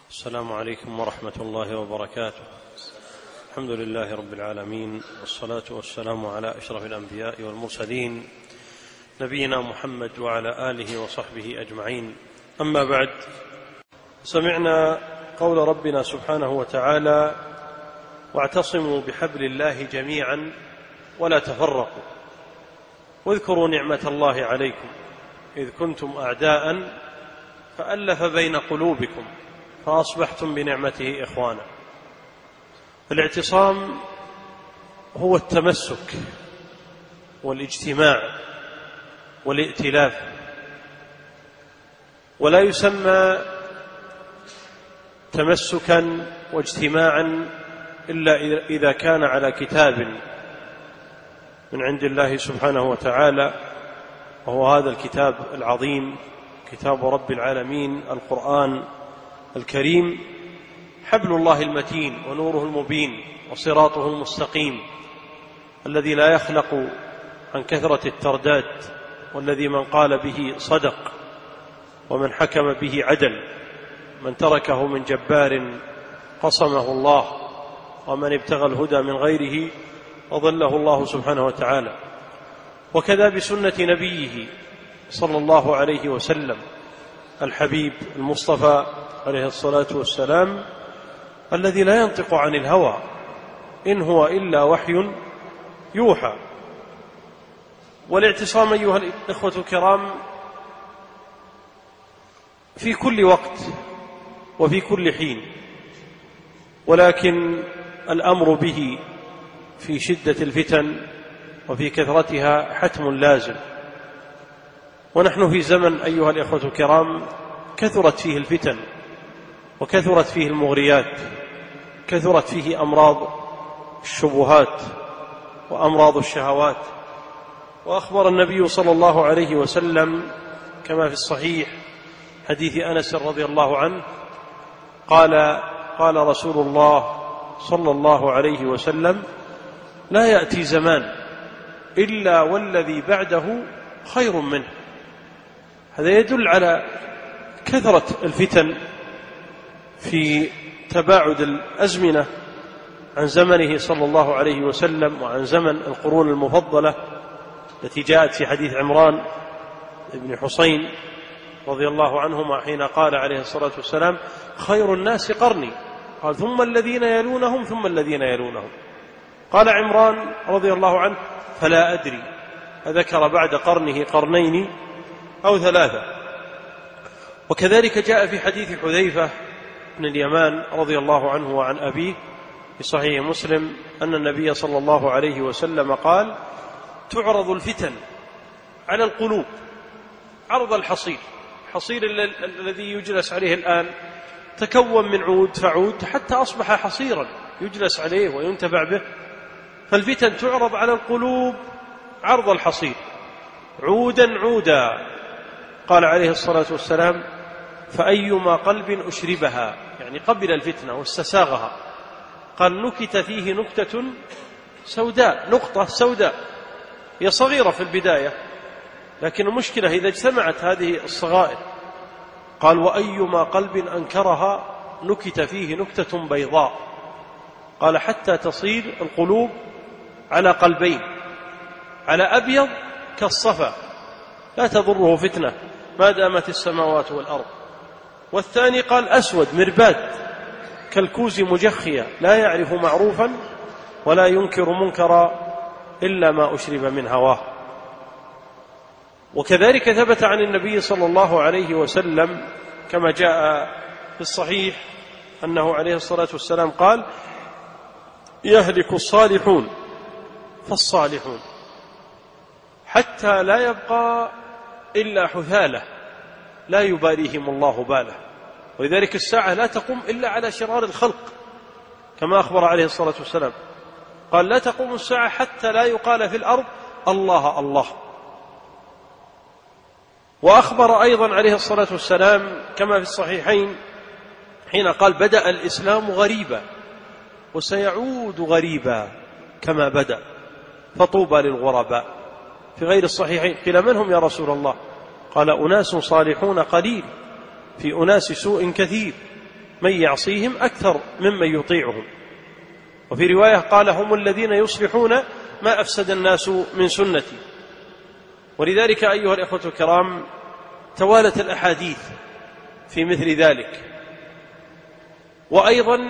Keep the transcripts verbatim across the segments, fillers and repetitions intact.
السلام عليكم ورحمة الله وبركاته. الحمد لله رب العالمين، والصلاة والسلام على أشرف الأنبياء والمرسلين نبينا محمد وعلى آله وصحبه أجمعين. أما بعد، سمعنا قول ربنا سبحانه وتعالى: واعتصموا بحبل الله جميعا ولا تفرقوا واذكروا نعمة الله عليكم إذ كنتم أعداء فألف بين قلوبكم فأصبحتم بنعمته إخوانا. الاعتصام هو التمسك والاجتماع والائتلاف، ولا يسمى تمسكا واجتماعا إلا إذا كان على كتاب من عند الله سبحانه وتعالى، وهو هذا الكتاب العظيم، كتاب رب العالمين القرآن الكريم، حبل الله المتين ونوره المبين وصراطه المستقيم، الذي لا يخلق عن كثرة الترداد، والذي من قال به صدق ومن حكم به عدل، من تركه من جبار قصمه الله، ومن ابتغى الهدى من غيره أضله الله سبحانه وتعالى. وكذا بسنة نبيه صلى الله عليه وسلم الحبيب المصطفى عليه الصلاة والسلام، الذي لا ينطق عن الهوى إن هو إلا وحي يوحى. والاعتصام أيها الإخوة الكرام في كل وقت وفي كل حين، ولكن الأمر به في شدة الفتن وفي كثرتها حتم لازم. ونحن في زمن أيها الإخوة الكرام كثرت فيه الفتن، وكثرت فيه المغريات، كثرت فيه أمراض الشبهات وأمراض الشهوات. وأخبر النبي صلى الله عليه وسلم كما في الصحيح حديث أنس رضي الله عنه قال: قال رسول الله صلى الله عليه وسلم: لا يأتي زمان إلا والذي بعده خير منه. هذا يدل على كثرة الفتن في تباعد الأزمنة عن زمنه صلى الله عليه وسلم وعن زمن القرون المفضلة التي جاءت في حديث عمران بن حسين رضي الله عنهما حين قال عليه الصلاة والسلام: خير الناس قرني، قال: ثم الذين يلونهم ثم الذين يلونهم. قال عمران رضي الله عنه: فلا أدري أذكر بعد قرنه قرنين أو ثلاثة. وكذلك جاء في حديث حذيفة بن اليمان رضي الله عنه وعن أبيه في صحيح مسلم أن النبي صلى الله عليه وسلم قال: تعرض الفتن على القلوب عرض الحصير. الحصير الذي يجلس عليه الآن تكون من عود فعود حتى أصبح حصيرا يجلس عليه وينتفع به. فالفتن تعرض على القلوب عرض الحصير عودا عودا. قال عليه الصلاة والسلام: فأيما قلب أشربها، يعني قبل الفتنة واستساغها، قال: نكت فيه نكتة سوداء، نقطة سوداء، هي صغيرة في البداية، لكن المشكلة إذا اجتمعت هذه الصغائر. قال: وأيما قلب أنكرها نكت فيه نكتة بيضاء. قال: حتى تصير القلوب على قلبين، على أبيض كالصفا لا تضره فتنة ما دامت السماوات والأرض، والثاني قال أسود مرباد كالكوز مجخية لا يعرف معروفا ولا ينكر منكرا إلا ما أشرب من هواه. وكذلك ثبت عن النبي صلى الله عليه وسلم كما جاء في الصحيح أنه عليه الصلاة والسلام قال: يهلك الصالحون فالصالحون حتى لا يبقى إلا حثالة لا يباليهم الله باله. ولذلك الساعة لا تقوم إلا على شرار الخلق كما أخبر عليه الصلاة والسلام، قال: لا تقوم الساعة حتى لا يقال في الأرض الله الله. وأخبر أيضا عليه الصلاة والسلام كما في الصحيحين حين قال: بدأ الإسلام غريبا وسيعود غريبا كما بدأ فطوبى للغرباء. في غير الصحيحين قيل: من هم يا رسول الله؟ قال: أناس صالحون قليل في أناس سوء كثير. من يعصيهم أكثر ممن يطيعهم. وفي رواية قال هم الذين يصلحون ما أفسد الناس من سنتي. ولذلك أيها الإخوة الكرام توالت الأحاديث في مثل ذلك. وأيضا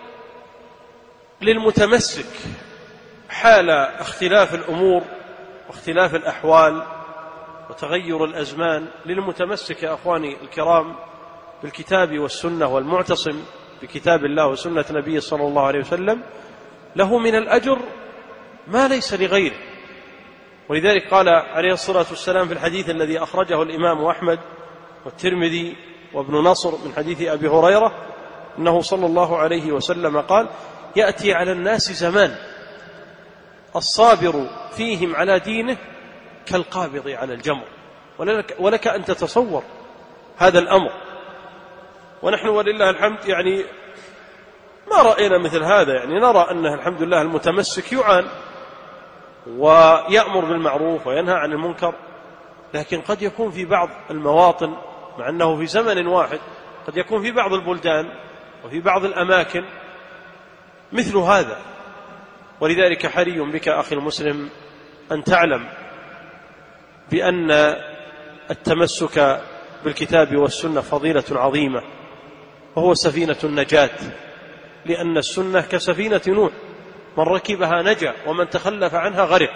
للمتمسك حال اختلاف الأمور واختلاف الأحوال وتغير الأزمان، للمتمسك يا أخواني الكرام بالكتاب والسنة والمعتصم بكتاب الله وسنة نبيه صلى الله عليه وسلم له من الأجر ما ليس لغيره. ولذلك قال عليه الصلاة والسلام في الحديث الذي أخرجه الإمام أحمد والترمذي وابن نصر من حديث أبي هريرة أنه صلى الله عليه وسلم قال: يأتي على الناس زمان الصابر فيهم على دينه كالقابض على الجمر. ولك, ولك أن تتصور هذا الأمر، ونحن ولله الحمد يعني ما رأينا مثل هذا. يعني نرى أنه الحمد لله المتمسك يعان ويأمر بالمعروف وينهى عن المنكر، لكن قد يكون في بعض المواطن، مع أنه في زمن واحد، قد يكون في بعض البلدان وفي بعض الأماكن مثل هذا. ولذلك حري بك أخي المسلم أن تعلم بأن التمسك بالكتاب والسنة فضيلة عظيمة، وهو سفينة النجاة، لأن السنة كسفينة نوح، من ركبها نجا ومن تخلف عنها غرق.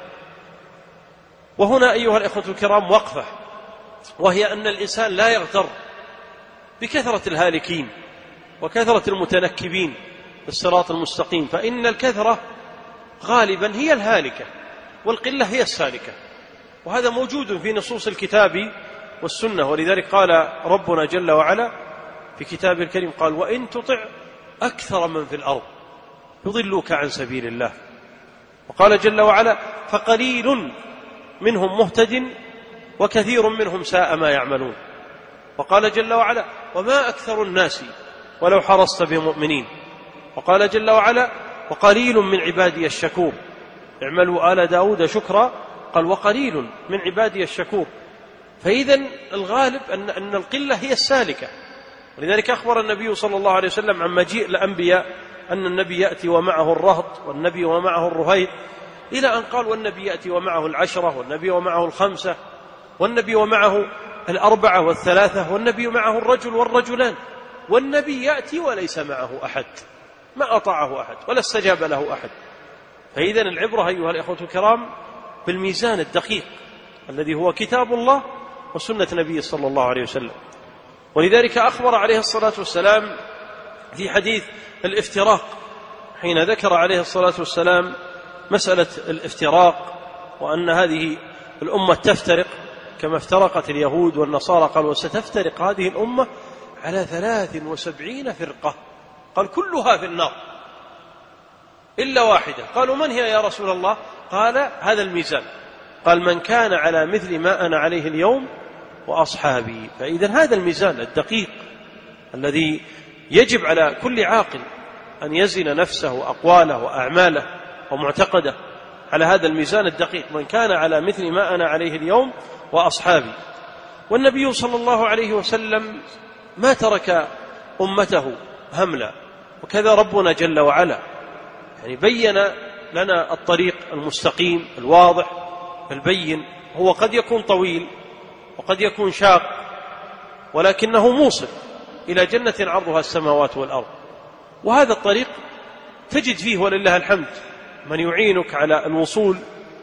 وهنا أيها الإخوة الكرام وقفة، وهي أن الإنسان لا يغتر بكثرة الهالكين وكثرة المتنكبين في الصراط المستقيم، فإن الكثرة غالبا هي الهالكة والقلة هي السالكة، وهذا موجود في نصوص الكتاب والسنة. ولذلك قال ربنا جل وعلا في كتابه الكريم قال: وإن تطع أكثر من في الأرض يضلوك عن سبيل الله. وقال جل وعلا: فقليل منهم مهتد وكثير منهم ساء ما يعملون. وقال جل وعلا: وما أكثر الناس ولو حرصت بمؤمنين. وقال جل وعلا: وقليل من عبادي الشكور، اعملوا آل داود شكرا، قال: وقليل من عبادي الشكور. فإذن الغالب أن, أن القلة هي السالكة. ولذلك أخبر النبي صلى الله عليه وسلم عن مجيء الأنبياء أن النبي يأتي ومعه الرهط، والنبي ومعه الرهيط، إلى أن قال: والنبي يأتي ومعه العشرة، والنبي ومعه الخمسة، والنبي ومعه الأربعة والثلاثة، والنبي معه الرجل والرجلان، والنبي يأتي وليس معه أحد، ما أطاعه أحد ولا استجاب له أحد. فإذن العبرة أيها الإخوة الكرام بالميزان الدقيق الذي هو كتاب الله وسنة نبي صلى الله عليه وسلم. ولذلك أخبر عليه الصلاة والسلام في حديث الافتراق، حين ذكر عليه الصلاة والسلام مسألة الافتراق، وأن هذه الأمة تفترق كما افترقت اليهود والنصارى، قال: وستفترق هذه الأمة على ثلاث وسبعين فرقة، قال: كلها في النار إلا واحدة. قالوا: من هي يا رسول الله؟ قال: هذا الميزان، قال: من كان على مثل ما أنا عليه اليوم وأصحابي. فإذن هذا الميزان الدقيق الذي يجب على كل عاقل أن يزن نفسه وأقواله وأعماله ومعتقده على هذا الميزان الدقيق، من كان على مثل ما أنا عليه اليوم وأصحابي. والنبي صلى الله عليه وسلم ما ترك أمته هملا، وكذا ربنا جل وعلا يعني بين لنا الطريق المستقيم الواضح البين. هو قد يكون طويل وقد يكون شاق، ولكنه موصل إلى جنة عرضها السماوات والأرض. وهذا الطريق تجد فيه ولله الحمد من يعينك على الوصول.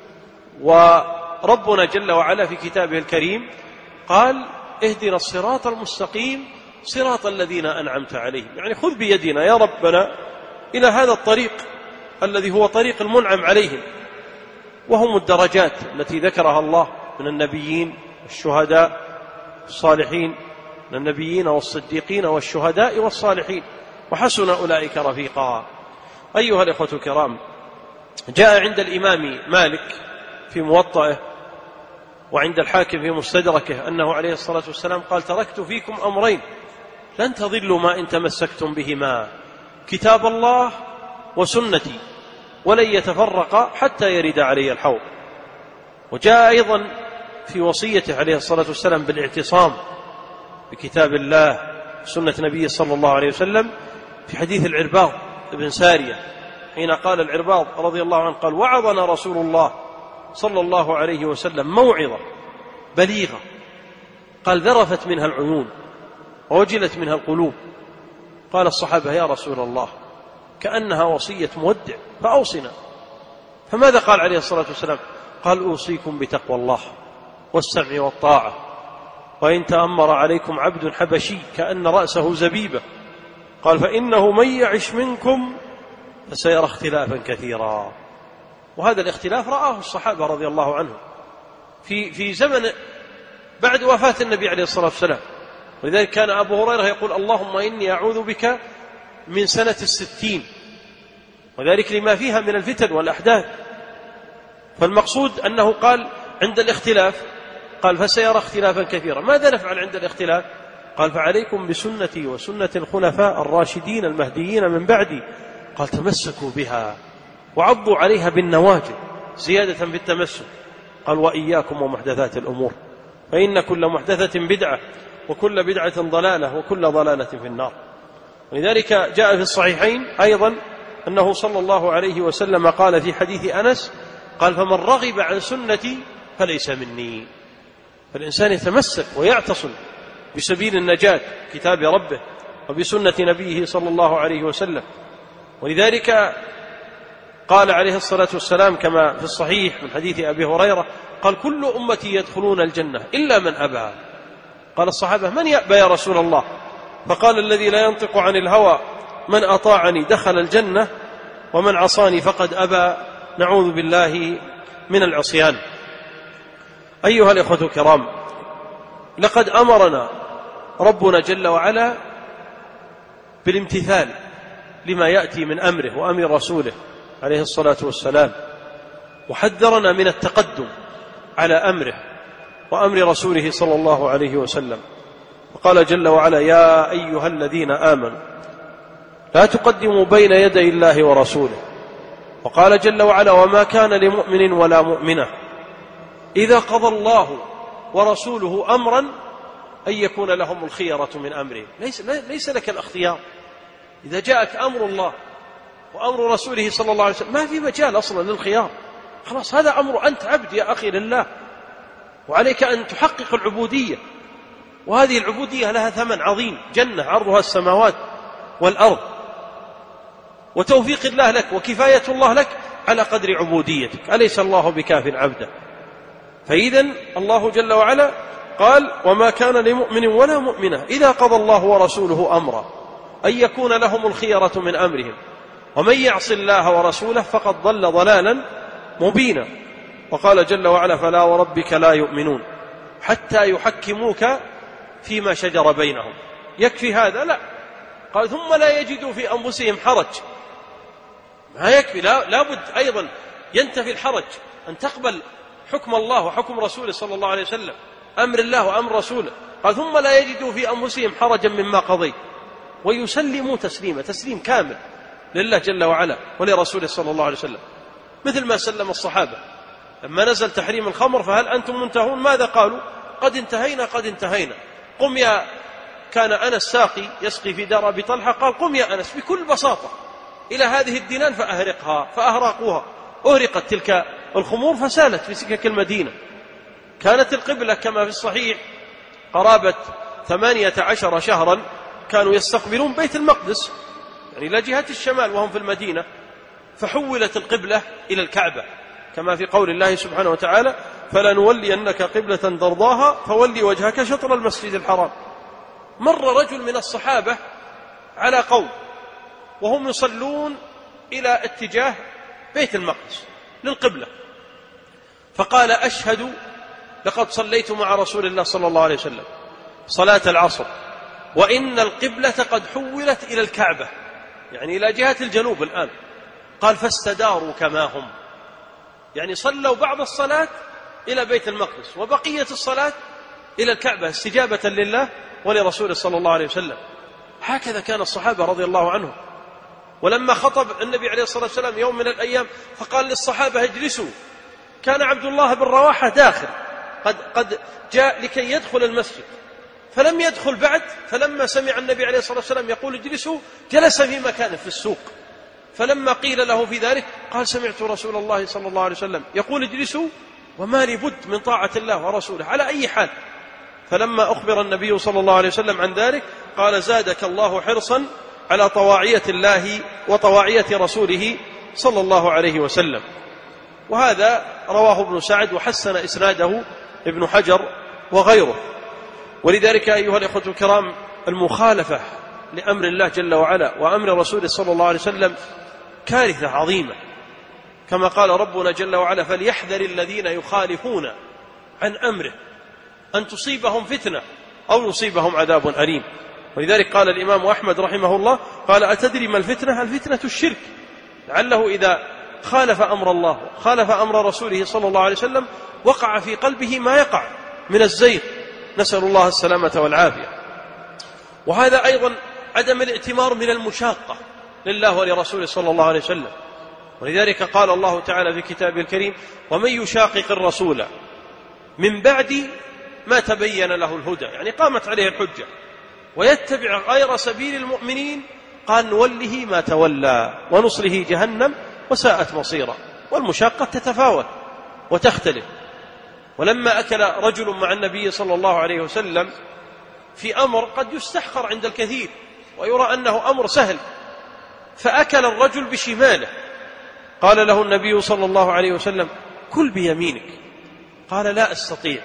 وربنا جل وعلا في كتابه الكريم قال: اهدنا الصراط المستقيم صراط الذين أنعمت عليهم، يعني خذ بيدنا يا ربنا إلى هذا الطريق الذي هو طريق المنعم عليهم، وهم الدرجات التي ذكرها الله من النبيين والشهداء والصالحين، من النبيين والصديقين والشهداء والصالحين، وحسن أولئك رفيقا. أيها الإخوة الكرام، جاء عند الإمام مالك في موطئه وعند الحاكم في مستدركه أنه عليه الصلاة والسلام قال: تركت فيكم أمرين لن تضلوا ما إن تمسكتم بهما، كتاب الله وسنتي، ولن يتفرقا حتى يرد علي الحوض. وجاء أيضا في وصيته عليه الصلاة والسلام بالاعتصام بكتاب الله سنة نبيه صلى الله عليه وسلم في حديث العرباض بن سارية حين قال العرباض رضي الله عنه قال وعظنا رسول الله صلى الله عليه وسلم موعظة بليغة قال ذرفت منها العيون ووجلت منها القلوب. قال الصحابة يا رسول الله كأنها وصية مودع فأوصنا. فماذا قال عليه الصلاة والسلام؟ قال أوصيكم بتقوى الله والسمع والطاعة وإن تأمر عليكم عبد حبشي كأن رأسه زبيبة قال فإنه من يعش منكم فسيرى اختلافا كثيرا. وهذا الاختلاف رآه الصحابة رضي الله عنهم في في زمن بعد وفاة النبي عليه الصلاة والسلام. ولذلك كان أبو هريرة يقول اللهم إني أعوذ بك من سنة الستين، وذلك لما فيها من الفتن والأحداث. فالمقصود أنه قال عند الاختلاف قال فسيرى اختلافا كثيرا. ماذا نفعل عند الاختلاف؟ قال فعليكم بسنتي وسنة الخلفاء الراشدين المهديين من بعدي. قال تمسكوا بها وعضوا عليها بالنواجذ زيادة في التمسك. قال وإياكم ومحدثات الأمور فإن كل محدثة بدعة وكل بدعة ضلالة وكل ضلالة في النار. ولذلك جاء في الصحيحين أيضا أنه صلى الله عليه وسلم قال في حديث أنس قال فمن رغب عن سنتي فليس مني. فالإنسان يتمسك ويعتصم بسبيل النجاة كتاب ربه وبسنة نبيه صلى الله عليه وسلم. ولذلك قال عليه الصلاة والسلام كما في الصحيح من حديث أبي هريرة قال كل أمتي يدخلون الجنة إلا من أبى. قال الصحابة من يأبى يا رسول الله؟ فقال الذي لا ينطق عن الهوى من أطاعني دخل الجنة ومن عصاني فقد أبى. نعوذ بالله من العصيان. أيها الإخوة الكرام لقد أمرنا ربنا جل وعلا بالامتثال لما يأتي من أمره وأمر رسوله عليه الصلاة والسلام، وحذرنا من التقدم على أمره وأمر رسوله صلى الله عليه وسلم. وقال جل وعلا يا أيها الذين آمنوا لا تقدموا بين يدي الله ورسوله. وقال جل وعلا وما كان لمؤمن ولا مؤمنة إذا قضى الله ورسوله أمرا أن يكون لهم الخيرة من أمره. ليس, ليس لك الاختيار. إذا جاءك أمر الله وأمر رسوله صلى الله عليه وسلم ما في مجال أصلا للخيار. خلاص هذا أمر أنت عبد يا أخي لله، وعليك أن تحقق العبودية. وهذه العبودية لها ثمن عظيم، جنة عرضها السماوات والأرض، وتوفيق الله لك وكفاية الله لك على قدر عبوديتك. أليس الله بكاف عبده؟ فإذن الله جل وعلا قال وما كان لمؤمن ولا مؤمنة إذا قضى الله ورسوله أمرا أن يكون لهم الخيرة من أمرهم ومن يعص الله ورسوله فقد ضل ضلالا مبينا. وقال جل وعلا فلا وربك لا يؤمنون حتى يحكموك فيما شجر بينهم. يكفي هذا؟ لا. قال ثم لا يجدوا في أنفسهم حرج. ما يكفي، لا, لا بد أيضا ينتفي الحرج أن تقبل حكم الله وحكم رسوله صلى الله عليه وسلم، أمر الله وأمر رسوله. قال ثم لا يجدوا في أنفسهم حرجا مما قضيت ويسلموا تسليما، تسليم كامل لله جل وعلا ولرسوله صلى الله عليه وسلم، مثل ما سلم الصحابة لما نزل تحريم الخمر فهل أنتم منتهون؟ ماذا قالوا؟ قد انتهينا قد انتهينا. قم يا كان أنس ساقي يسقي في دار أبي طلحة قال قم يا أنس بكل بساطة إلى هذه الدنان فأهرقها، فأهرقوها، أهرقت تلك الخمور فسالت في سكك المدينة. كانت القبلة كما في الصحيح قرابة ثمانية عشر شهرا كانوا يستقبلون بيت المقدس يعني إلى جهة الشمال وهم في المدينة، فحولت القبلة إلى الكعبة كما في قول الله سبحانه وتعالى فلنولينك قبلة ترضاها فولي وجهك شطر المسجد الحرام. مر رجل من الصحابة على قوم وهم يصلون إلى اتجاه بيت المقدس للقبلة فقال أشهد لقد صليت مع رسول الله صلى الله عليه وسلم صلاة العصر وإن القبلة قد حولت إلى الكعبة يعني إلى جهة الجنوب الآن. قال فاستداروا كما هم، يعني صلوا بعض الصلاة إلى بيت المقدس وبقية الصلاة إلى الكعبة استجابة لله ولرسوله صلى الله عليه وسلم. هكذا كان الصحابة رضي الله عنهم. ولما خطب النبي عليه الصلاة والسلام يوم من الأيام فقال للصحابة اجلسوا، كان عبد الله بن رواحة داخل قد, قد جاء لكي يدخل المسجد فلم يدخل بعد، فلما سمع النبي عليه الصلاة والسلام يقول اجلسوا جلس في مكانه في السوق. فلما قيل له في ذلك قال سمعت رسول الله صلى الله عليه وسلم يقول اجلسوا وما لي بد من طاعة الله ورسوله على أي حال. فلما أخبر النبي صلى الله عليه وسلم عن ذلك قال زادك الله حرصا على طواعية الله وطواعية رسوله صلى الله عليه وسلم. وهذا رواه ابن سعد وحسن إسناده ابن حجر وغيره. ولذلك أيها الإخوة الكرام المخالفة لأمر الله جل وعلا وأمر رسوله صلى الله عليه وسلم كارثة عظيمة، كما قال ربنا جل وعلا فليحذر الذين يخالفون عن أمره أن تصيبهم فتنة أو يصيبهم عذاب أليم. ولذلك قال الإمام أحمد رحمه الله قال أتدري ما الفتنة؟ الفتنة الشرك، لعله إذا خالف أمر الله خالف أمر رسوله صلى الله عليه وسلم وقع في قلبه ما يقع من الزيغ، نسأل الله السلامة والعافية. وهذا أيضا عدم الاعتمار من المشاقة لله ولرسوله صلى الله عليه وسلم. ولذلك قال الله تعالى في كتابه الكريم ومن يشاقق الرسول من بعد ما تبين له الهدى، يعني قامت عليه الحجة، ويتبع غير سبيل المؤمنين قال نوله ما تولى ونصله جهنم وساءت مصيرا. والمشاقة تتفاوت وتختلف. ولما أكل رجل مع النبي صلى الله عليه وسلم في أمر قد يستحقر عند الكثير ويرى أنه أمر سهل، فأكل الرجل بشماله، قال له النبي صلى الله عليه وسلم كل بيمينك، قال لا أستطيع،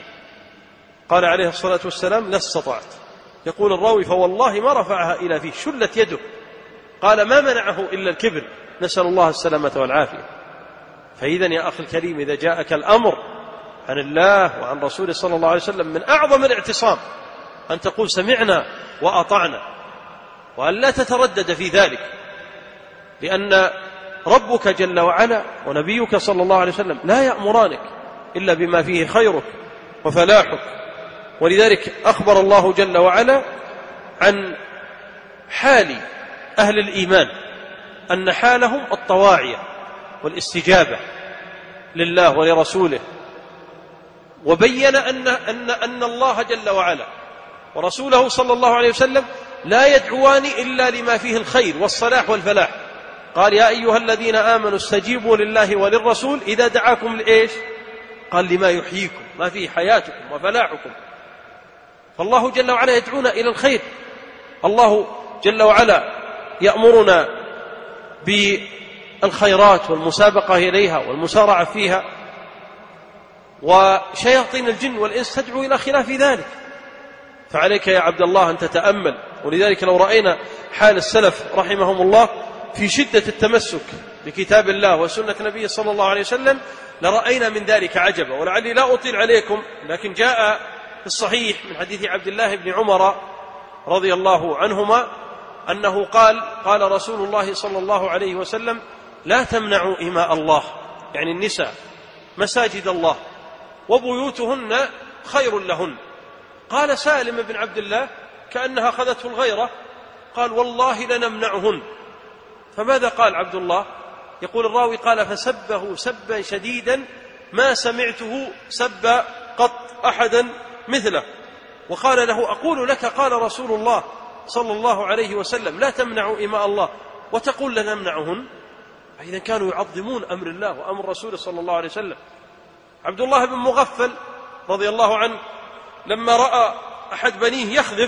قال عليه الصلاة والسلام لا استطعت. يقول الراوي فوالله ما رفعها إلى فيه، شلت يده، قال ما منعه إلا الكبر، نسأل الله السلامة والعافية. فإذن يا أخي الكريم إذا جاءك الأمر عن الله وعن رسوله صلى الله عليه وسلم من أعظم الاعتصام أن تقول سمعنا وأطعنا، وأن لا تتردد في ذلك، لأن ربك جل وعلا ونبيك صلى الله عليه وسلم لا يأمرانك إلا بما فيه خيرك وفلاحك. ولذلك أخبر الله جل وعلا عن حال أهل الإيمان أن حالهم الطواعية والاستجابة لله ولرسوله، وبين أن, أن, أن الله جل وعلا ورسوله صلى الله عليه وسلم لا يدعوان إلا لما فيه الخير والصلاح والفلاح. قال يا أيها الذين آمنوا استجيبوا لله وللرسول إذا دعاكم لإيش؟ قال لما يحييكم، ما فيه حياتكم وفلاحكم. فالله جل وعلا يدعونا إلى الخير. الله جل وعلا يأمرنا بالخيرات والمسابقة إليها والمسارعة فيها، وشياطين الجن والإنس تدعو إلى خلاف ذلك. فعليك يا عبد الله أن تتأمل. ولذلك لو رأينا حال السلف رحمهم الله في شدة التمسك بكتاب الله وسنة النبي صلى الله عليه وسلم لرأينا من ذلك عجبا. ولعلي لا أطيل عليكم، لكن جاء في الصحيح من حديث عبد الله بن عمر رضي الله عنهما أنه قال قال رسول الله صلى الله عليه وسلم لا تمنعوا إماء الله، يعني النساء، مساجد الله وبيوتهن خير لهن. قال سالم بن عبد الله كأنها أخذته الغيرة قال والله لنمنعهن. فماذا قال عبد الله؟ يقول الراوي قال فسبه سبا شديدا ما سمعته سب قط أحدا مثله، وقال له أقول لك قال رسول الله صلى الله عليه وسلم لا تمنعوا إماء الله وتقول لنمنعهن. إذا كانوا يعظمون أمر الله وأمر رسوله صلى الله عليه وسلم. عبد الله بن مغفل رضي الله عنه لما رأى أحد بنيه يخذف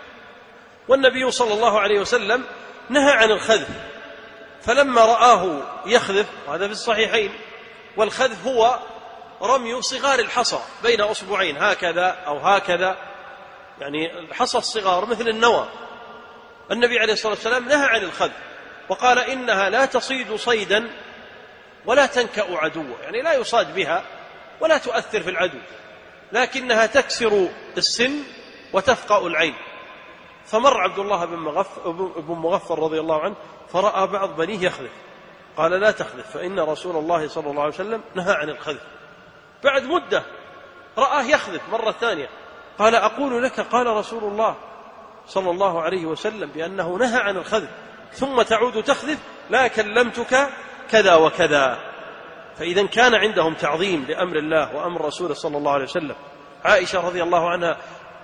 والنبي صلى الله عليه وسلم نهى عن الخذف، فلما رآه يخذف، وهذا في الصحيحين، والخذف هو رمي صغار الحصى بين أصبعين هكذا أو هكذا، يعني الحصى الصغار مثل النوى. النبي عليه الصلاة والسلام نهى عن الخذف وقال إنها لا تصيد صيدا ولا تنكأ عدوا، يعني لا يصاد بها ولا تؤثر في العدو، لكنها تكسر السن وتفقأ العين. فمر عبد الله بن مغفر, بن مغفر رضي الله عنه فرأى بعض بنيه يخذف، قال لا تخذف فإن رسول الله صلى الله عليه وسلم نهى عن الخذف. بعد مدة رآه يخذف مرة ثانية، قال أقول لك قال رسول الله صلى الله عليه وسلم بأنه نهى عن الخذف ثم تعود تخذف، لا كلمتك كذا وكذا. فإذا كان عندهم تعظيم لأمر الله وأمر رسوله صلى الله عليه وسلم. عائشة رضي الله عنها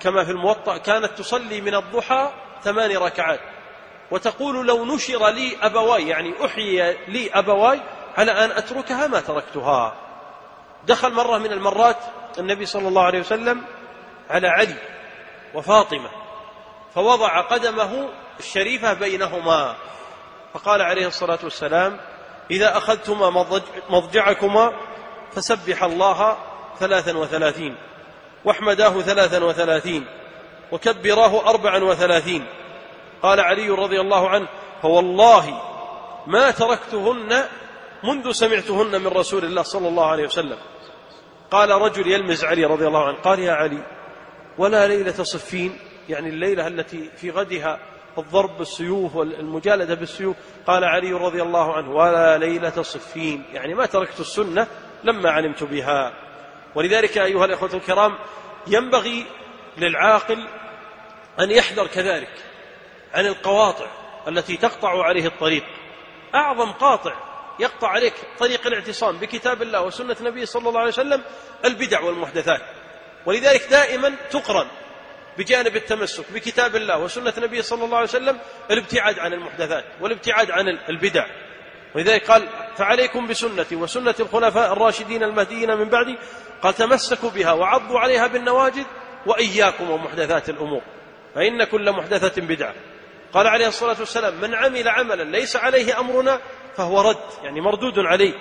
كما في الموطأ كانت تصلي من الضحى ثمان ركعات، وتقول لو نشر لي أبواي، يعني أحيي لي أبواي على أن أتركها ما تركتها. دخل مرة من المرات النبي صلى الله عليه وسلم على علي وفاطمة فوضع قدمه الشريفة بينهما، فقال عليه الصلاة والسلام: إذا أخذتما مضجعكما فسبح الله ثلاثا وثلاثين، واحمداه ثلاثا وثلاثين، وكبراه أربعا وثلاثين. قال علي رضي الله عنه: فوالله ما تركتهن منذ سمعتهن من رسول الله صلى الله عليه وسلم. قال رجل يلمز علي رضي الله عنه: قال: يا علي، ولا ليلة صفين، يعني الليلة التي في غدها الضرب بالسيوف والمجالدة بالسيوف؟ قال علي رضي الله عنه: ولا ليلة صفين، يعني ما تركت السنة لما علمت بها. ولذلك أيها الأخوة الكرام ينبغي للعاقل أن يحذر كذلك عن القواطع التي تقطع عليه الطريق. أعظم قاطع يقطع عليك طريق الاعتصام بكتاب الله وسنة النبي صلى الله عليه وسلم البدع والمحدثات. ولذلك دائما تقرن بجانب التمسك بكتاب الله وسنة النبي صلى الله عليه وسلم الابتعاد عن المحدثات والابتعاد عن البدع. ولذلك قال: فعليكم بسنتي وسنة الخلفاء الراشدين المهديين من بعدي، قال: تمسكوا بها وعضوا عليها بالنواجذ، وإياكم ومحدثات الأمور فإن كل محدثة بدعة. قال عليه الصلاة والسلام: من عمل عملا ليس عليه أمرنا فهو رد، يعني مردود عليه.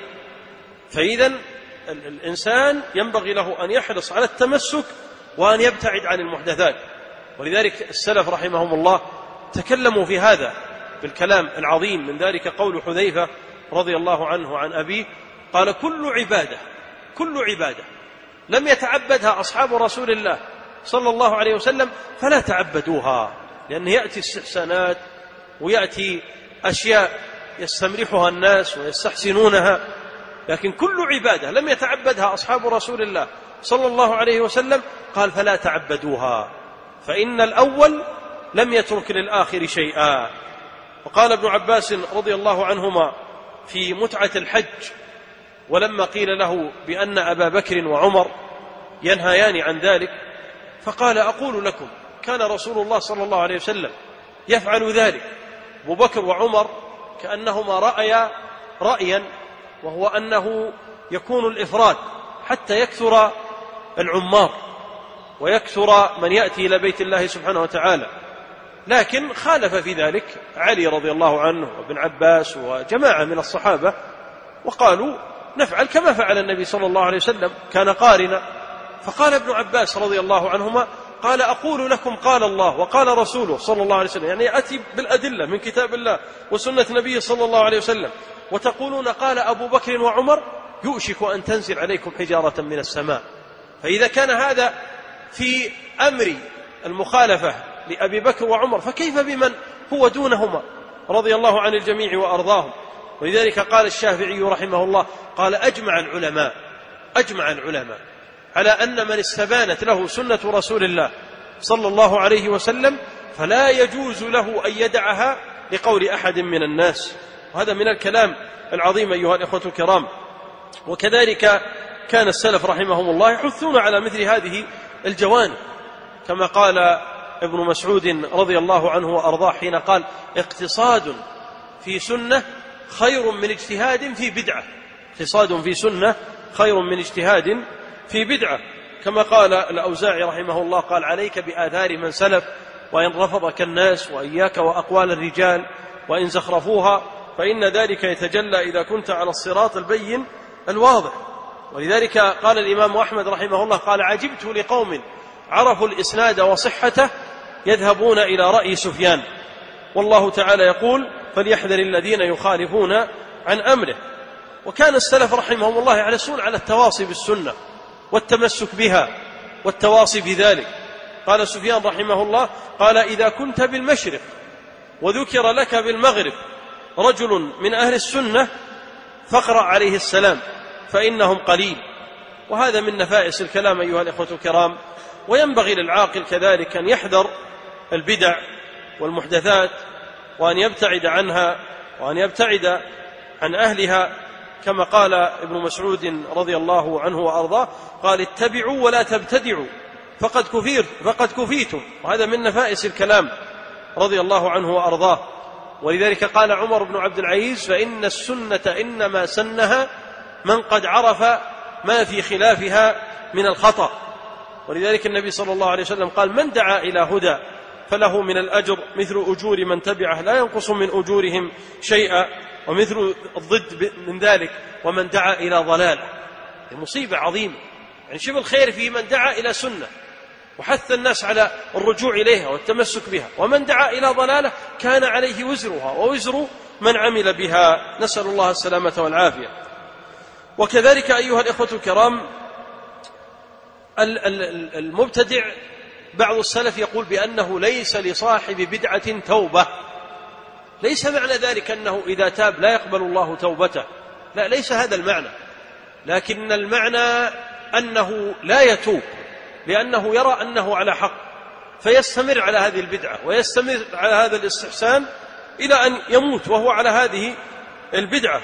فإذا الإنسان ينبغي له أن يحرص على التمسك وأن يبتعد عن المحدثات. ولذلك السلف رحمهم الله تكلموا في هذا بالكلام العظيم، من ذلك قول حذيفة رضي الله عنه عن أبيه قال: كل عبادة كل عبادة لم يتعبدها أصحاب رسول الله صلى الله عليه وسلم فلا تعبدوها، لأن يأتي استحسانات ويأتي أشياء يستمرحها الناس ويستحسنونها، لكن كل عبادة لم يتعبدها أصحاب رسول الله صلى الله عليه وسلم قال فلا تعبدوها، فإن الأول لم يترك للآخر شيئا. وقال ابن عباس رضي الله عنهما في متعة الحج، ولما قيل له بأن أبا بكر وعمر ينهيان عن ذلك فقال: أقول لكم كان رسول الله صلى الله عليه وسلم يفعل ذلك. أبو بكر وعمر كأنهما رأيا رأيا، وهو أنه يكون الإفراد حتى يكثر العمار ويكثر من يأتي إلى بيت الله سبحانه وتعالى، لكن خالف في ذلك علي رضي الله عنه وابن عباس وجماعة من الصحابة، وقالوا نفعل كما فعل النبي صلى الله عليه وسلم، كان قارنا. فقال ابن عباس رضي الله عنهما: قال: أقول لكم قال الله وقال رسوله صلى الله عليه وسلم، يعني أتي بالأدلة من كتاب الله وسنة النبي صلى الله عليه وسلم، وتقولون قال أبو بكر وعمر، يؤشك أن تنزل عليكم حجارة من السماء. فإذا كان هذا في أمر المخالفة لأبي بكر وعمر فكيف بمن هو دونهما رضي الله عن الجميع وأرضاهم. ولذلك قال الشافعي رحمه الله قال: أجمع العلماء أجمع العلماء على أن من استبانت له سنة رسول الله صلى الله عليه وسلم فلا يجوز له أن يدعها لقول أحد من الناس. وهذا من الكلام العظيم أيها الإخوة الكرام. وكذلك كان السلف رحمهم الله يحثون على مثل هذه الجوانب، كما قال ابن مسعود رضي الله عنه وأرضاه حين قال: اقتصاد في سنة خير من اجتهاد في بدعة. اقتصاد في سنة خير من اجتهاد في بدعة. كما قال الأوزاعي رحمه الله قال: عليك بآثار من سلف وإن رفضك الناس، وإياك وأقوال الرجال وإن زخرفوها، فإن ذلك يتجلى إذا كنت على الصراط البين الواضح. ولذلك قال الإمام أحمد رحمه الله قال: عجبت لقوم عرفوا الإسناد وصحته يذهبون إلى رأي سفيان، والله تعالى يقول: فليحذر الذين يخالفون عن أمره. وكان السلف رحمهم الله يحرصون على التواصي بالسنة والتمسك بها والتواصي بذلك. قال سفيان رحمه الله قال: إذا كنت بالمشرق وذكر لك بالمغرب رجل من أهل السنة فاقرأ عليه السلام فإنهم قليل. وهذا من نفائس الكلام أيها الإخوة الكرام. وينبغي للعاقل كذلك أن يحذر البدع والمحدثات وأن يبتعد عنها وأن يبتعد عن أهلها، كما قال ابن مسعود رضي الله عنه وأرضاه قال: اتبعوا ولا تبتدعوا فقد كفيت فقد كفيتم. وهذا من نفائس الكلام رضي الله عنه وأرضاه. ولذلك قال عمر بن عبد العزيز: فإن السنة إنما سنها من قد عرف ما في خلافها من الخطأ. ولذلك النبي صلى الله عليه وسلم قال: من دعا إلى هدى فله من الأجر مثل أجور من تبعه لا ينقص من أجورهم شيئا، ومثل الضد من ذلك ومن دعا إلى ضلالة. مصيبة عظيمة. يعني شوف الخير في من دعا إلى سنة وحث الناس على الرجوع إليها والتمسك بها، ومن دعا إلى ضلالة كان عليه وزرها ووزر من عمل بها، نسأل الله السلامة والعافية. وكذلك أيها الإخوة الكرام، المبتدع بعض السلف يقول بأنه ليس لصاحب بدعة توبة. ليس معنى ذلك أنه إذا تاب لا يقبل الله توبته، لا، ليس هذا المعنى، لكن المعنى أنه لا يتوب لأنه يرى أنه على حق، فيستمر على هذه البدعة ويستمر على هذا الاستحسان إلى أن يموت وهو على هذه البدعة،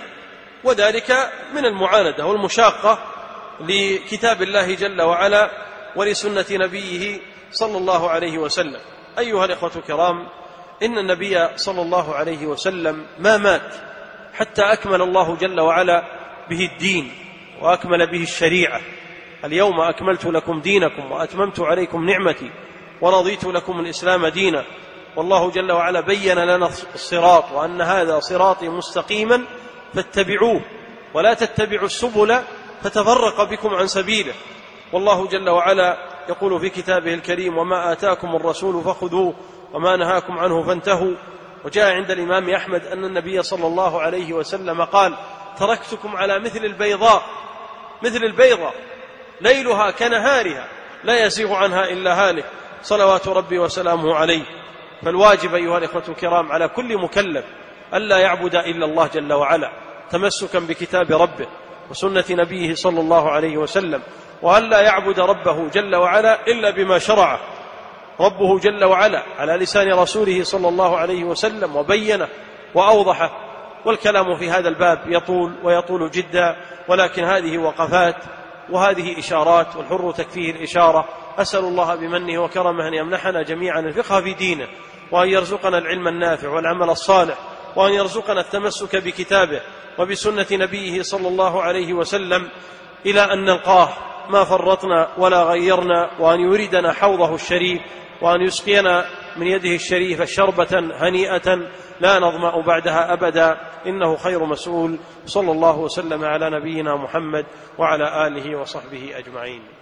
وذلك من المعاندة والمشاقة لكتاب الله جل وعلا ولسنة نبيه صلى الله عليه وسلم. أيها الإخوة الكرام، إن النبي صلى الله عليه وسلم ما مات حتى أكمل الله جل وعلا به الدين وأكمل به الشريعة. اليوم أكملت لكم دينكم وأتممت عليكم نعمتي ورضيت لكم الإسلام دينا. والله جل وعلا بين لنا الصراط، وأن هذا صراطي مستقيما فاتبعوه ولا تتبعوا السبل فتفرق بكم عن سبيله. والله جل وعلا يقول في كتابه الكريم: وما آتاكم الرسول فخذوه وما نهاكم عنه فانتهوا. وجاء عند الإمام أحمد أن النبي صلى الله عليه وسلم قال: تركتكم على مثل البيضاء مثل البيضة ليلها كنهارها لا يزيغ عنها إلا هالك، صلوات ربي وسلامه عليه. فالواجب أيها الإخوة الكرام على كل مكلف ألا يعبد إلا الله جل وعلا تمسكا بكتاب ربه وسنة نبيه صلى الله عليه وسلم، وألا يعبد ربه جل وعلا إلا بما شرعه ربه جل وعلا على لسان رسوله صلى الله عليه وسلم وبينه وأوضحه. والكلام في هذا الباب يطول ويطول جدا، ولكن هذه وقفات وهذه إشارات، والحر تكفيه الإشارة. أسأل الله بمنه وكرمه أن يمنحنا جميعا الفقه في دينه، وأن يرزقنا العلم النافع والعمل الصالح، وأن يرزقنا التمسك بكتابه وبسنة نبيه صلى الله عليه وسلم إلى أن نلقاه ما فرطنا ولا غيرنا، وأن يوردنا حوضه الشريف، وأن يسقينا من يده الشريفة شربة هنيئة لا نظمأ بعدها أبدا، إنه خير مسؤول. صلى الله وسلم على نبينا محمد وعلى آله وصحبه أجمعين.